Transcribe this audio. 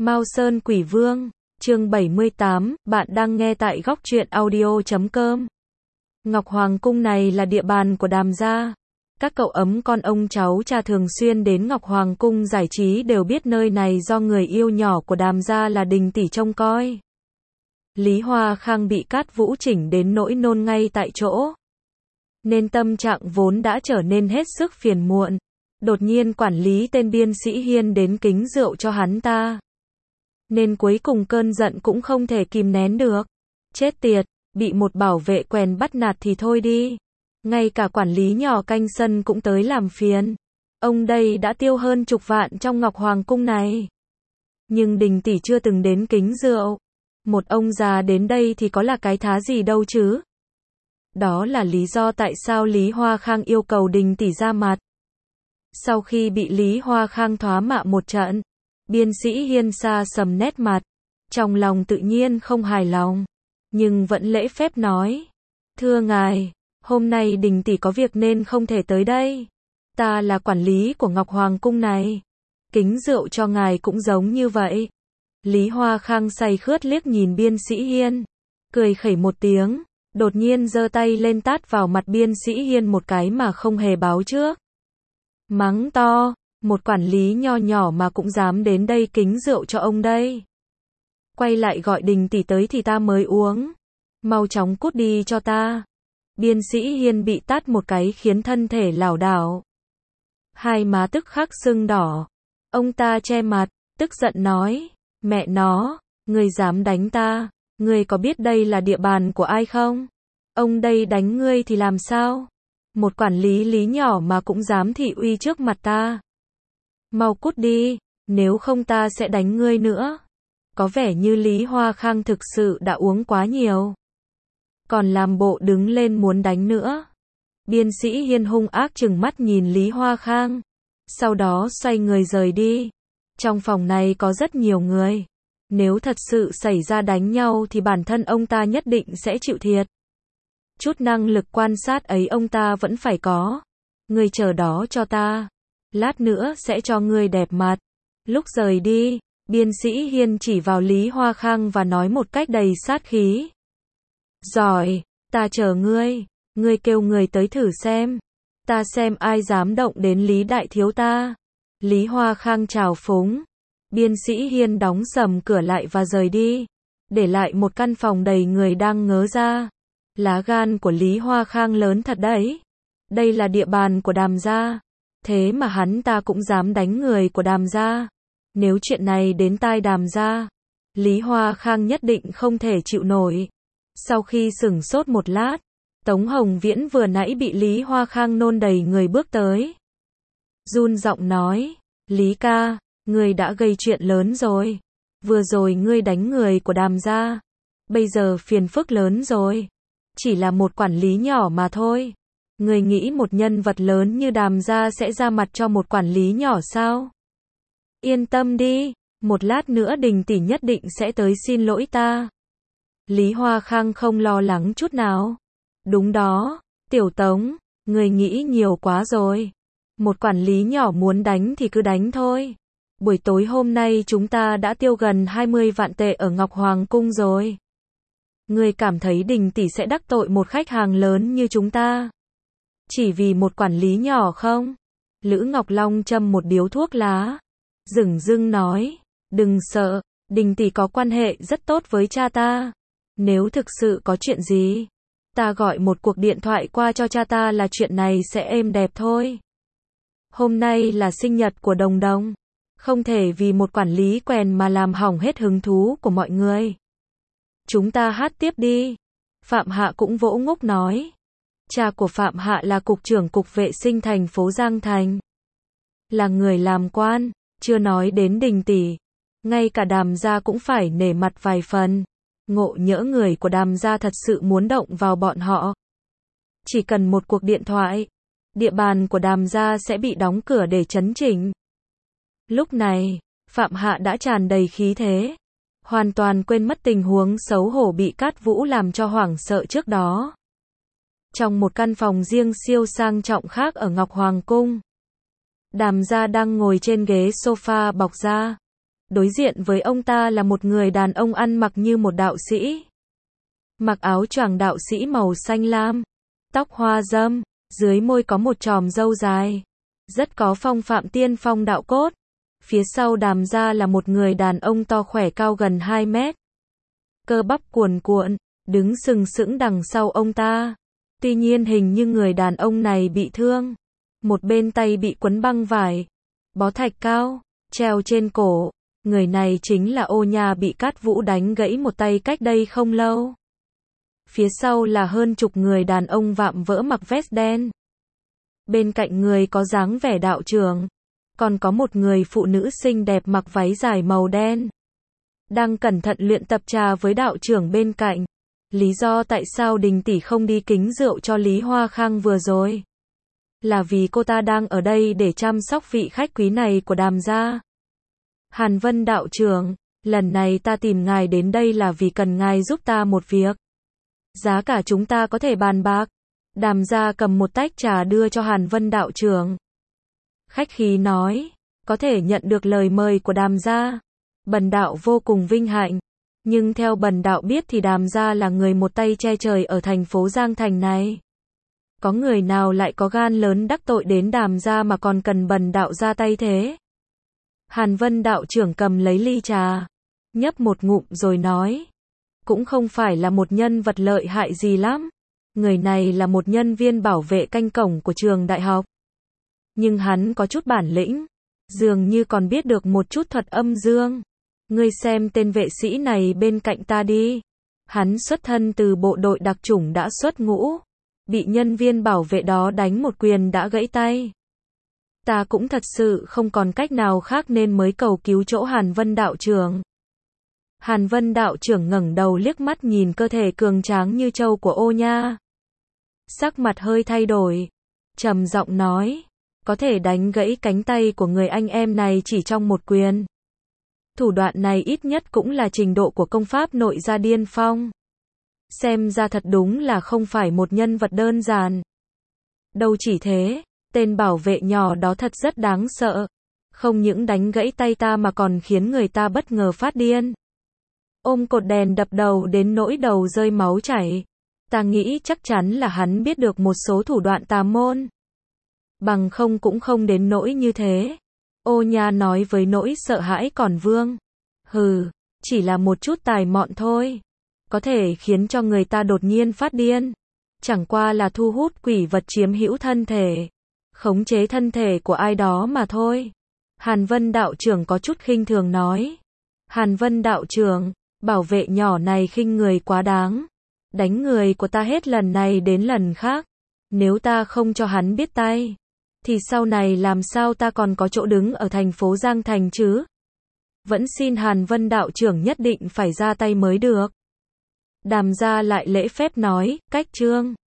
Mao Sơn Quỷ Vương, chương 78, bạn đang nghe tại góc truyện audio.com. Ngọc Hoàng Cung này là địa bàn của Đàm gia. Các cậu ấm con ông cháu cha thường xuyên đến Ngọc Hoàng Cung giải trí đều biết nơi này do người yêu nhỏ của Đàm gia là Đình tỷ trông coi. Lý Hoa Khang bị Cát Vũ chỉnh đến nỗi nôn ngay tại chỗ. Nên tâm trạng vốn đã trở nên hết sức phiền muộn. Đột nhiên quản lý tên Biên Sĩ Hiên đến kính rượu cho hắn ta. Nên cuối cùng cơn giận cũng không thể kìm nén được. Chết tiệt, bị một bảo vệ quèn bắt nạt thì thôi đi. Ngay cả quản lý nhỏ canh sân cũng tới làm phiền. Ông đây đã tiêu hơn chục vạn trong Ngọc Hoàng Cung này. Nhưng Đình tỷ chưa từng đến kính rượu. Một ông già đến đây thì có là cái thá gì đâu chứ. Đó là lý do tại sao Lý Hoa Khang yêu cầu Đình tỷ ra mặt. Sau khi bị Lý Hoa Khang thoá mạ một trận, Biên Sĩ Hiên xa sầm nét mặt, trong lòng tự nhiên không hài lòng, nhưng vẫn lễ phép nói: "Thưa ngài, hôm nay Đình tỷ có việc nên không thể tới đây. Ta là quản lý của Ngọc Hoàng Cung này. Kính rượu cho ngài cũng giống như vậy." Lý Hoa Khang say khướt liếc nhìn Biên Sĩ Hiên, cười khẩy một tiếng, đột nhiên giơ tay lên tát vào mặt Biên Sĩ Hiên một cái mà không hề báo trước. Mắng to: "Một quản lý nho nhỏ mà cũng dám đến đây kính rượu cho ông đây. Quay lại gọi Đình tỷ tới thì ta mới uống. Mau chóng cút đi cho ta." Biên Sĩ Hiên bị tát một cái khiến thân thể lảo đảo. Hai má tức khắc sưng đỏ. Ông ta che mặt, tức giận nói: "Mẹ nó, ngươi dám đánh ta, ngươi có biết đây là địa bàn của ai không? Ông đây đánh ngươi thì làm sao? Một quản lý Lý nhỏ mà cũng dám thị uy trước mặt ta. Mau cút đi, nếu không ta sẽ đánh ngươi nữa." Có vẻ như Lý Hoa Khang thực sự đã uống quá nhiều, còn làm bộ đứng lên muốn đánh nữa. Biên Sĩ Hiên hung ác trừng mắt nhìn Lý Hoa Khang, sau đó xoay người rời đi. Trong phòng này có rất nhiều người, nếu thật sự xảy ra đánh nhau thì bản thân ông ta nhất định sẽ chịu thiệt. Chút năng lực quan sát ấy ông ta vẫn phải có. Ngươi chờ đó cho ta, lát nữa sẽ cho ngươi đẹp mặt. Lúc rời đi, Biên Sĩ Hiên chỉ vào Lý Hoa Khang và nói một cách đầy sát khí: "Giỏi, ta chờ ngươi, ngươi kêu người tới thử xem. Ta xem ai dám động đến Lý đại thiếu ta." Lý Hoa Khang trào phúng. Biên Sĩ Hiên đóng sầm cửa lại và rời đi, để lại một căn phòng đầy người đang ngớ ra. Lá gan của Lý Hoa Khang lớn thật đấy. Đây là địa bàn của Đàm gia, thế mà hắn ta cũng dám đánh người của Đàm gia. Nếu chuyện này đến tai Đàm gia, Lý Hoa Khang nhất định không thể chịu nổi. Sau khi sửng sốt một lát, Tống Hồng Viễn vừa nãy bị Lý Hoa Khang nôn đầy người bước tới. Run giọng nói: "Lý ca, ngươi đã gây chuyện lớn rồi. Vừa rồi ngươi đánh người của Đàm gia, bây giờ phiền phức lớn rồi. Chỉ là một quản lý nhỏ mà thôi. Ngươi nghĩ một nhân vật lớn như Đàm gia sẽ ra mặt cho một quản lý nhỏ sao? Yên tâm đi, một lát nữa Đình tỷ nhất định sẽ tới xin lỗi ta." Lý Hoa Khang không lo lắng chút nào. "Đúng đó, Tiểu Tống, ngươi nghĩ nhiều quá rồi. Một quản lý nhỏ muốn đánh thì cứ đánh thôi. Buổi tối hôm nay chúng ta đã tiêu gần 20 vạn tệ ở Ngọc Hoàng Cung rồi. Ngươi cảm thấy Đình tỷ sẽ đắc tội một khách hàng lớn như chúng ta chỉ vì một quản lý nhỏ không?" Lữ Ngọc Long châm một điếu thuốc lá, dửng dưng nói: "Đừng sợ, Đình tỷ có quan hệ rất tốt với cha ta. Nếu thực sự có chuyện gì, ta gọi một cuộc điện thoại qua cho cha ta là chuyện này sẽ êm đẹp thôi. Hôm nay là sinh nhật của Đồng Đồng, không thể vì một quản lý quèn mà làm hỏng hết hứng thú của mọi người. Chúng ta hát tiếp đi." Phạm Hạ cũng vỗ ngốc nói. Cha của Phạm Hạ là cục trưởng cục vệ sinh thành phố Giang Thành, là người làm quan, chưa nói đến Đình tỷ, ngay cả Đàm gia cũng phải nể mặt vài phần. Ngộ nhỡ người của Đàm gia thật sự muốn động vào bọn họ, chỉ cần một cuộc điện thoại, địa bàn của Đàm gia sẽ bị đóng cửa để chấn chỉnh. Lúc này, Phạm Hạ đã tràn đầy khí thế, hoàn toàn quên mất tình huống xấu hổ bị Cát Vũ làm cho hoảng sợ trước đó. Trong một căn phòng riêng siêu sang trọng khác ở Ngọc Hoàng Cung, Đàm gia đang ngồi trên ghế sofa bọc da, Đối diện với ông ta là một người đàn ông ăn mặc như một đạo sĩ. Mặc áo choàng đạo sĩ màu xanh lam, tóc hoa râm, dưới môi có một chòm râu dài. Rất có phong phạm tiên phong đạo cốt. Phía sau Đàm Gia là một người đàn ông to khỏe cao gần 2 mét. Cơ bắp cuồn cuộn, đứng sừng sững đằng sau ông ta. Tuy nhiên hình như người đàn ông này bị thương. Một bên tay bị quấn băng vải, bó thạch cao, treo trên cổ. Người này chính là Ô Nha bị Cát Vũ đánh gãy một tay cách đây không lâu. Phía sau là hơn chục người đàn ông vạm vỡ mặc vest đen. Bên cạnh người có dáng vẻ đạo trưởng, còn có một người phụ nữ xinh đẹp mặc váy dài màu đen, đang cẩn thận luyện tập trà với đạo trưởng bên cạnh. Lý do tại sao Đình tỷ không đi kính rượu cho Lý Hoa Khang vừa rồi, là vì cô ta đang ở đây để chăm sóc vị khách quý này của Đàm gia. Hàn Vân đạo trưởng, lần này ta tìm ngài đến đây là vì cần ngài giúp ta một việc. Giá cả chúng ta có thể bàn bạc. Đàm gia cầm một tách trà đưa cho Hàn Vân đạo trưởng. Khách khí nói, có thể nhận được lời mời của Đàm gia, bần đạo vô cùng vinh hạnh. Nhưng theo bần đạo biết thì Đàm gia là người một tay che trời ở thành phố Giang Thành này. Có người nào lại có gan lớn đắc tội đến Đàm gia mà còn cần bần đạo ra tay thế? Hàn Vân đạo trưởng cầm lấy ly trà, nhấp một ngụm rồi nói, cũng không phải là một nhân vật lợi hại gì lắm. Người này là một nhân viên bảo vệ canh cổng của trường đại học. Nhưng hắn có chút bản lĩnh, dường như còn biết được một chút thuật âm dương. Ngươi xem tên vệ sĩ này bên cạnh ta đi. Hắn xuất thân từ bộ đội đặc chủng đã xuất ngũ, bị nhân viên bảo vệ đó đánh một quyền đã gãy tay. Ta cũng thật sự không còn cách nào khác nên mới cầu cứu chỗ Hàn Vân đạo trưởng. Hàn Vân đạo trưởng ngẩng đầu liếc mắt nhìn cơ thể cường tráng như trâu của Ô Nha. Sắc mặt hơi thay đổi, trầm giọng nói, có thể đánh gãy cánh tay của người anh em này chỉ trong một quyền. Thủ đoạn này ít nhất cũng là trình độ của công pháp nội gia điên phong. Xem ra thật đúng là không phải một nhân vật đơn giản. Đâu chỉ thế, tên bảo vệ nhỏ đó thật rất đáng sợ. Không những đánh gãy tay ta mà còn khiến người ta bất ngờ phát điên. Ôm cột đèn đập đầu đến nỗi đầu rơi máu chảy. Ta nghĩ chắc chắn là hắn biết được một số thủ đoạn tà môn. Bằng không cũng không đến nỗi như thế. Ô Nha nói với nỗi sợ hãi còn vương. Hừ, chỉ là một chút tài mọn thôi. Có thể khiến cho người ta đột nhiên phát điên. Chẳng qua là thu hút quỷ vật chiếm hữu thân thể. Khống chế thân thể của ai đó mà thôi. Hàn Vân đạo trưởng có chút khinh thường nói. Hàn Vân đạo trưởng, bảo vệ nhỏ này khinh người quá đáng. Đánh người của ta hết lần này đến lần khác. Nếu ta không cho hắn biết tay, thì sau này làm sao ta còn có chỗ đứng ở thành phố Giang Thành chứ? Vẫn xin Hàn Vân đạo trưởng nhất định phải ra tay mới được. Đàm gia lại lễ phép nói, cách trương.